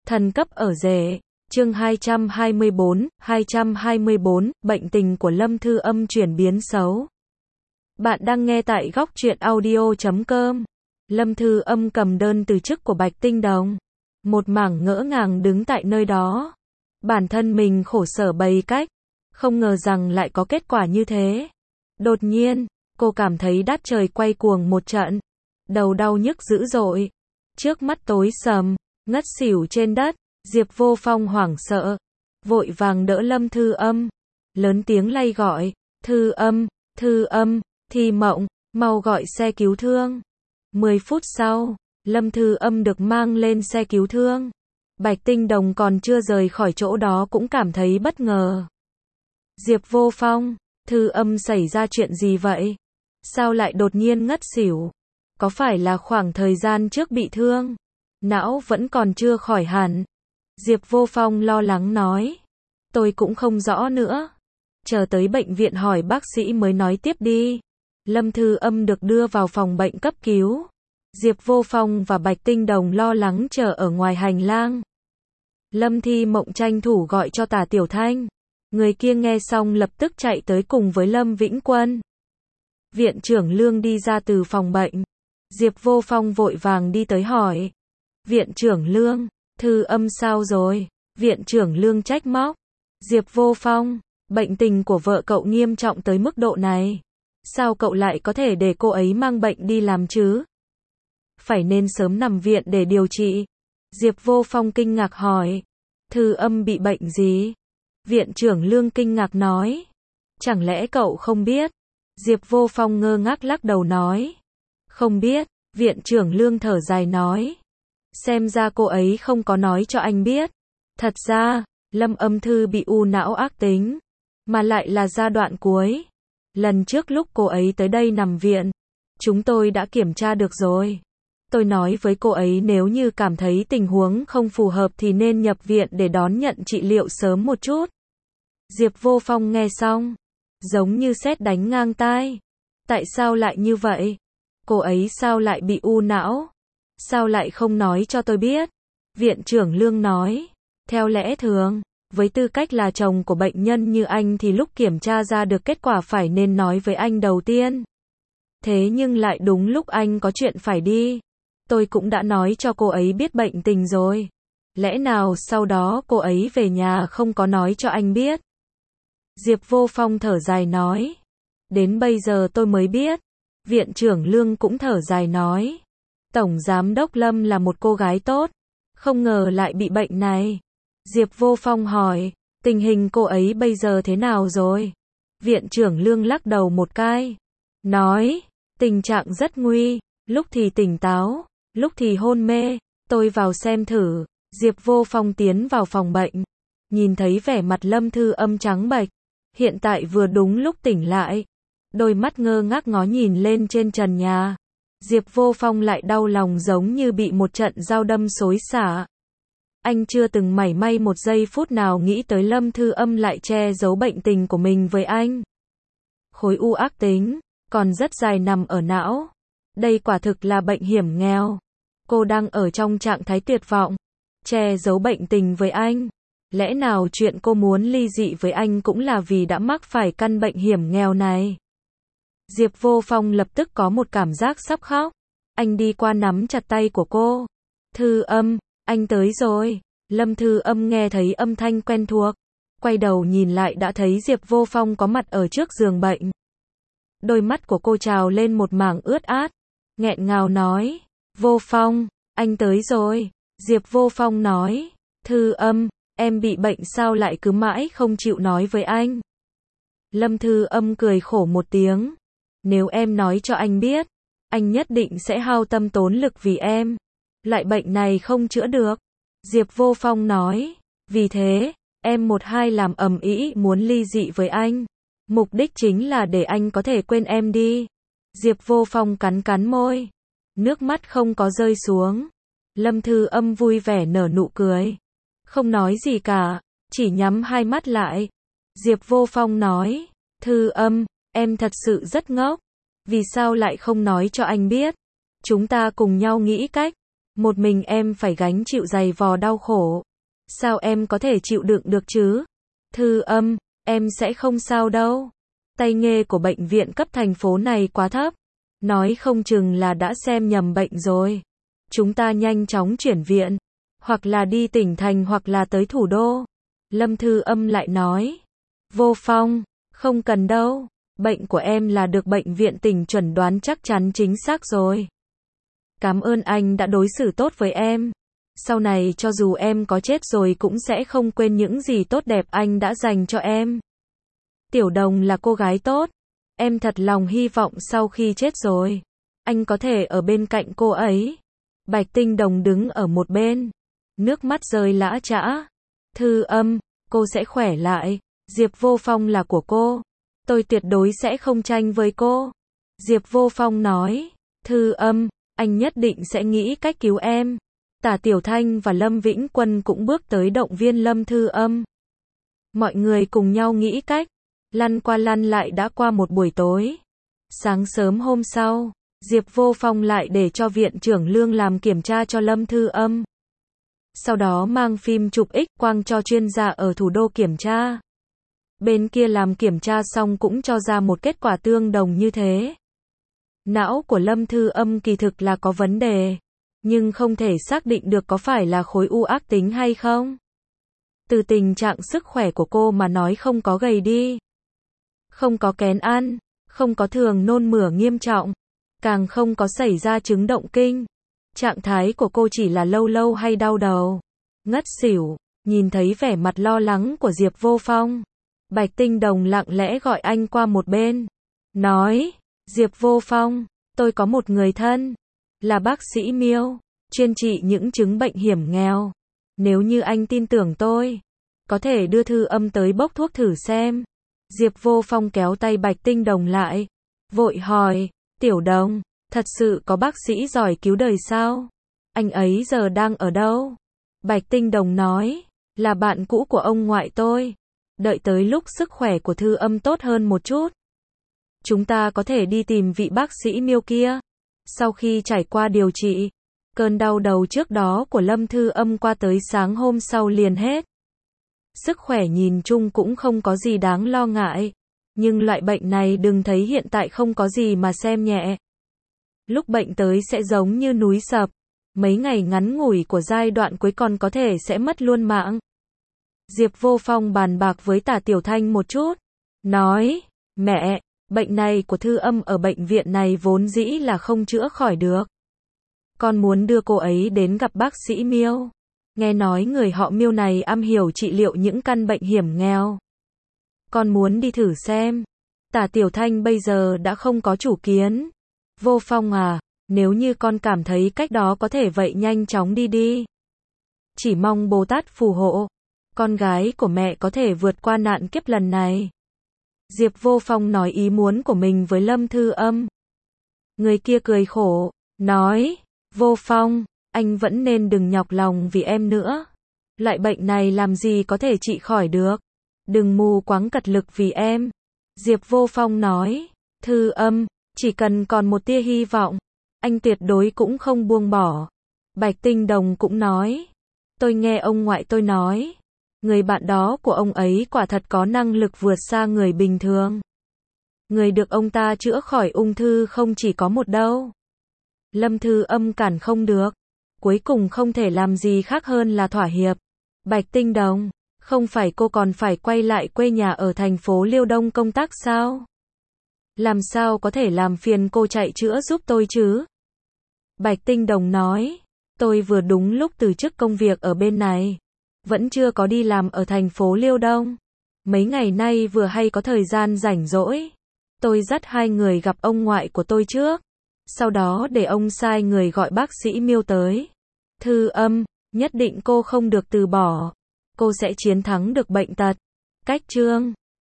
Thần cấp ở rể. Chương 224, bệnh tình của Lâm Thư Âm chuyển biến xấu. Bạn đang nghe tại góc truyện audio.com. Lâm Thư Âm cầm đơn từ chức của Bạch Tinh Đồng. Một mảng ngỡ ngàng đứng tại nơi đó. Bản thân mình khổ sở bày cách. Không ngờ rằng lại có kết quả như thế. Đột nhiên, cô cảm thấy đát trời quay cuồng một trận. Đầu đau nhức dữ dội. Trước mắt tối sầm, ngất xỉu trên đất. Diệp Vô Phong hoảng sợ, vội vàng đỡ Lâm Thư Âm, lớn tiếng lay gọi, Thư Âm, Thi Mộng, mau gọi xe cứu thương. 10 phút sau, Lâm Thư Âm được mang lên xe cứu thương. Bạch Tinh Đồng còn chưa rời khỏi chỗ đó cũng cảm thấy bất ngờ. Diệp Vô Phong, Thư Âm xảy ra chuyện gì vậy? Sao lại đột nhiên ngất xỉu? Có phải là khoảng thời gian trước bị thương? Não vẫn còn chưa khỏi hẳn. Diệp Vô Phong lo lắng nói. Tôi cũng không rõ nữa. Chờ tới bệnh viện hỏi bác sĩ mới nói tiếp đi. Lâm Thư Âm được đưa vào phòng bệnh cấp cứu. Diệp Vô Phong và Bạch Tinh Đồng lo lắng chờ ở ngoài hành lang. Lâm Thi Mộng tranh thủ gọi cho Tả Tiểu Thanh. Người kia nghe xong lập tức chạy tới cùng với Lâm Vĩnh Quân. Viện trưởng Lương đi ra từ phòng bệnh. Diệp Vô Phong vội vàng đi tới hỏi. Viện trưởng Lương, Thư Âm sao rồi? Viện trưởng Lương trách móc. Diệp Vô Phong, bệnh tình của vợ cậu nghiêm trọng tới mức độ này. Sao cậu lại có thể để cô ấy mang bệnh đi làm chứ? Phải nên sớm nằm viện để điều trị. Diệp Vô Phong kinh ngạc hỏi. Thư Âm bị bệnh gì? Viện trưởng Lương kinh ngạc nói. Chẳng lẽ cậu không biết? Diệp Vô Phong ngơ ngác lắc đầu nói. Không biết. Viện trưởng Lương thở dài nói. Xem ra cô ấy không có nói cho anh biết. Thật ra, Lâm Âm Thư bị u não ác tính, mà lại là giai đoạn cuối. Lần trước lúc cô ấy tới đây nằm viện, chúng tôi đã kiểm tra được rồi. Tôi nói với cô ấy nếu như cảm thấy tình huống không phù hợp thì nên nhập viện để đón nhận trị liệu sớm một chút. Diệp Vô Phong nghe xong, giống như sét đánh ngang tai. Tại sao lại như vậy? Cô ấy sao lại bị u não? Sao lại không nói cho tôi biết? Viện trưởng Lương nói. Theo lẽ thường, với tư cách là chồng của bệnh nhân như anh thì lúc kiểm tra ra được kết quả phải nên nói với anh đầu tiên. Thế nhưng lại đúng lúc anh có chuyện phải đi. Tôi cũng đã nói cho cô ấy biết bệnh tình rồi. Lẽ nào sau đó cô ấy về nhà không có nói cho anh biết? Diệp Vô Phong thở dài nói. Đến bây giờ tôi mới biết. Viện trưởng Lương cũng thở dài nói. Tổng Giám đốc Lâm là một cô gái tốt. Không ngờ lại bị bệnh này. Diệp Vô Phong hỏi. Tình hình cô ấy bây giờ thế nào rồi? Viện trưởng Lương lắc đầu một cái. Nói. Tình trạng rất nguy. Lúc thì tỉnh táo. Lúc thì hôn mê. Tôi vào xem thử. Diệp Vô Phong tiến vào phòng bệnh. Nhìn thấy vẻ mặt Lâm Thư Âm trắng bệch. Hiện tại vừa đúng lúc tỉnh lại. Đôi mắt ngơ ngác ngó nhìn lên trên trần nhà. Diệp Vô Phong lại đau lòng giống như bị một trận dao đâm xối xả. Anh chưa từng mảy may một giây phút nào nghĩ tới Lâm Thư Âm lại che giấu bệnh tình của mình với anh. Khối u ác tính, còn rất dài nằm ở não. Đây quả thực là bệnh hiểm nghèo. Cô đang ở trong trạng thái tuyệt vọng. Che giấu bệnh tình với anh. Lẽ nào chuyện cô muốn ly dị với anh cũng là vì đã mắc phải căn bệnh hiểm nghèo này? Diệp Vô Phong lập tức có một cảm giác sắp khóc. Anh đi qua nắm chặt tay của cô. Thư Âm, anh tới rồi. Lâm Thư Âm nghe thấy âm thanh quen thuộc. Quay đầu nhìn lại đã thấy Diệp Vô Phong có mặt ở trước giường bệnh. Đôi mắt của cô trào lên một mảng ướt át. Nghẹn ngào nói. Vô Phong, anh tới rồi. Diệp Vô Phong nói. Thư Âm, em bị bệnh sao lại cứ mãi không chịu nói với anh? Lâm Thư Âm cười khổ một tiếng. Nếu em nói cho anh biết, anh nhất định sẽ hao tâm tốn lực vì em. Lại bệnh này không chữa được. Diệp Vô Phong nói. Vì thế, em một hai làm ầm ĩ muốn ly dị với anh. Mục đích chính là để anh có thể quên em đi. Diệp Vô Phong cắn cắn môi. Nước mắt không có rơi xuống. Lâm Thư Âm vui vẻ nở nụ cười. Không nói gì cả, chỉ nhắm hai mắt lại. Diệp Vô Phong nói. Thư Âm, em thật sự rất ngốc. Vì sao lại không nói cho anh biết? Chúng ta cùng nhau nghĩ cách. Một mình em phải gánh chịu dày vò đau khổ. Sao em có thể chịu đựng được chứ? Thư Âm, em sẽ không sao đâu. Tay nghề của bệnh viện cấp thành phố này quá thấp. Nói không chừng là đã xem nhầm bệnh rồi. Chúng ta nhanh chóng chuyển viện. Hoặc là đi tỉnh thành hoặc là tới thủ đô. Lâm Thư Âm lại nói. Vô Phong, không cần đâu. Bệnh của em là được bệnh viện tỉnh chuẩn đoán chắc chắn chính xác rồi. Cảm ơn anh đã đối xử tốt với em. Sau này cho dù em có chết rồi cũng sẽ không quên những gì tốt đẹp anh đã dành cho em. Tiểu Đồng là cô gái tốt. Em thật lòng hy vọng sau khi chết rồi, anh có thể ở bên cạnh cô ấy. Bạch Tinh Đồng đứng ở một bên. Nước mắt rơi lã chã. Thư Âm, cô sẽ khỏe lại. Diệp Vô Phong là của cô. Tôi tuyệt đối sẽ không tranh với cô. Diệp Vô Phong nói. Thư Âm, anh nhất định sẽ nghĩ cách cứu em. Tả Tiểu Thanh và Lâm Vĩnh Quân cũng bước tới động viên Lâm Thư Âm. Mọi người cùng nhau nghĩ cách. Lăn qua lăn lại đã qua một buổi tối. Sáng sớm hôm sau, Diệp Vô Phong lại để cho viện trưởng Lương làm kiểm tra cho Lâm Thư Âm. Sau đó mang phim chụp X-quang cho chuyên gia ở thủ đô kiểm tra. Bên kia làm kiểm tra xong cũng cho ra một kết quả tương đồng như thế. Não của Lâm Thư Âm kỳ thực là có vấn đề, nhưng không thể xác định được có phải là khối u ác tính hay không. Từ tình trạng sức khỏe của cô mà nói không có gầy đi, không có kén ăn, không có thường nôn mửa nghiêm trọng, càng không có xảy ra chứng động kinh. Trạng thái của cô chỉ là lâu lâu hay đau đầu, ngất xỉu. Nhìn thấy vẻ mặt lo lắng của Diệp Vô Phong, Bạch Tinh Đồng lặng lẽ gọi anh qua một bên. Nói, Diệp Vô Phong, tôi có một người thân, là bác sĩ Miêu, chuyên trị những chứng bệnh hiểm nghèo. Nếu như anh tin tưởng tôi, có thể đưa Thư Âm tới bốc thuốc thử xem. Diệp Vô Phong kéo tay Bạch Tinh Đồng lại, vội hỏi, Tiểu Đồng, thật sự có bác sĩ giỏi cứu đời sao? Anh ấy giờ đang ở đâu? Bạch Tinh Đồng nói, là bạn cũ của ông ngoại tôi. Đợi tới lúc sức khỏe của Thư Âm tốt hơn một chút, chúng ta có thể đi tìm vị bác sĩ Miêu kia. Sau khi trải qua điều trị, cơn đau đầu trước đó của Lâm Thư Âm qua tới sáng hôm sau liền hết. Sức khỏe nhìn chung cũng không có gì đáng lo ngại, nhưng loại bệnh này đừng thấy hiện tại không có gì mà xem nhẹ. Lúc bệnh tới sẽ giống như núi sập, mấy ngày ngắn ngủi của giai đoạn cuối còn có thể sẽ mất luôn mạng. Diệp Vô Phong bàn bạc với Tả Tiểu Thanh một chút, nói, mẹ, bệnh này của Thư Âm ở bệnh viện này vốn dĩ là không chữa khỏi được. Con muốn đưa cô ấy đến gặp bác sĩ Miêu. Nghe nói người họ Miêu này am hiểu trị liệu những căn bệnh hiểm nghèo. Con muốn đi thử xem. Tả Tiểu Thanh bây giờ đã không có chủ kiến. Vô Phong à, nếu như con cảm thấy cách đó có thể vậy nhanh chóng đi đi. Chỉ mong Bồ Tát phù hộ, con gái của mẹ có thể vượt qua nạn kiếp lần này. Diệp Vô Phong nói ý muốn của mình với Lâm Thư Âm. Người kia cười khổ, nói, Vô Phong, anh vẫn nên đừng nhọc lòng vì em nữa. Loại bệnh này làm gì có thể trị khỏi được. Đừng mù quáng cật lực vì em. Diệp Vô Phong nói, Thư Âm, chỉ cần còn một tia hy vọng, anh tuyệt đối cũng không buông bỏ. Bạch Tinh Đồng cũng nói, tôi nghe ông ngoại tôi nói, người bạn đó của ông ấy quả thật có năng lực vượt xa người bình thường. Người được ông ta chữa khỏi ung thư không chỉ có một đâu. Lâm Thư Âm cản không được, cuối cùng không thể làm gì khác hơn là thỏa hiệp. Bạch Tinh Đồng, không phải cô còn phải quay lại quê nhà ở thành phố Liêu Đông công tác sao? Làm sao có thể làm phiền cô chạy chữa giúp tôi chứ? Bạch Tinh Đồng nói, tôi vừa đúng lúc từ chức công việc ở bên này, vẫn chưa có đi làm ở thành phố Liêu Đông. Mấy ngày nay vừa hay có thời gian rảnh rỗi, tôi dắt hai người gặp ông ngoại của tôi trước, sau đó để ông sai người gọi bác sĩ Miêu tới. Thư Âm, nhất định cô không được từ bỏ, cô sẽ chiến thắng được bệnh tật. Cách chương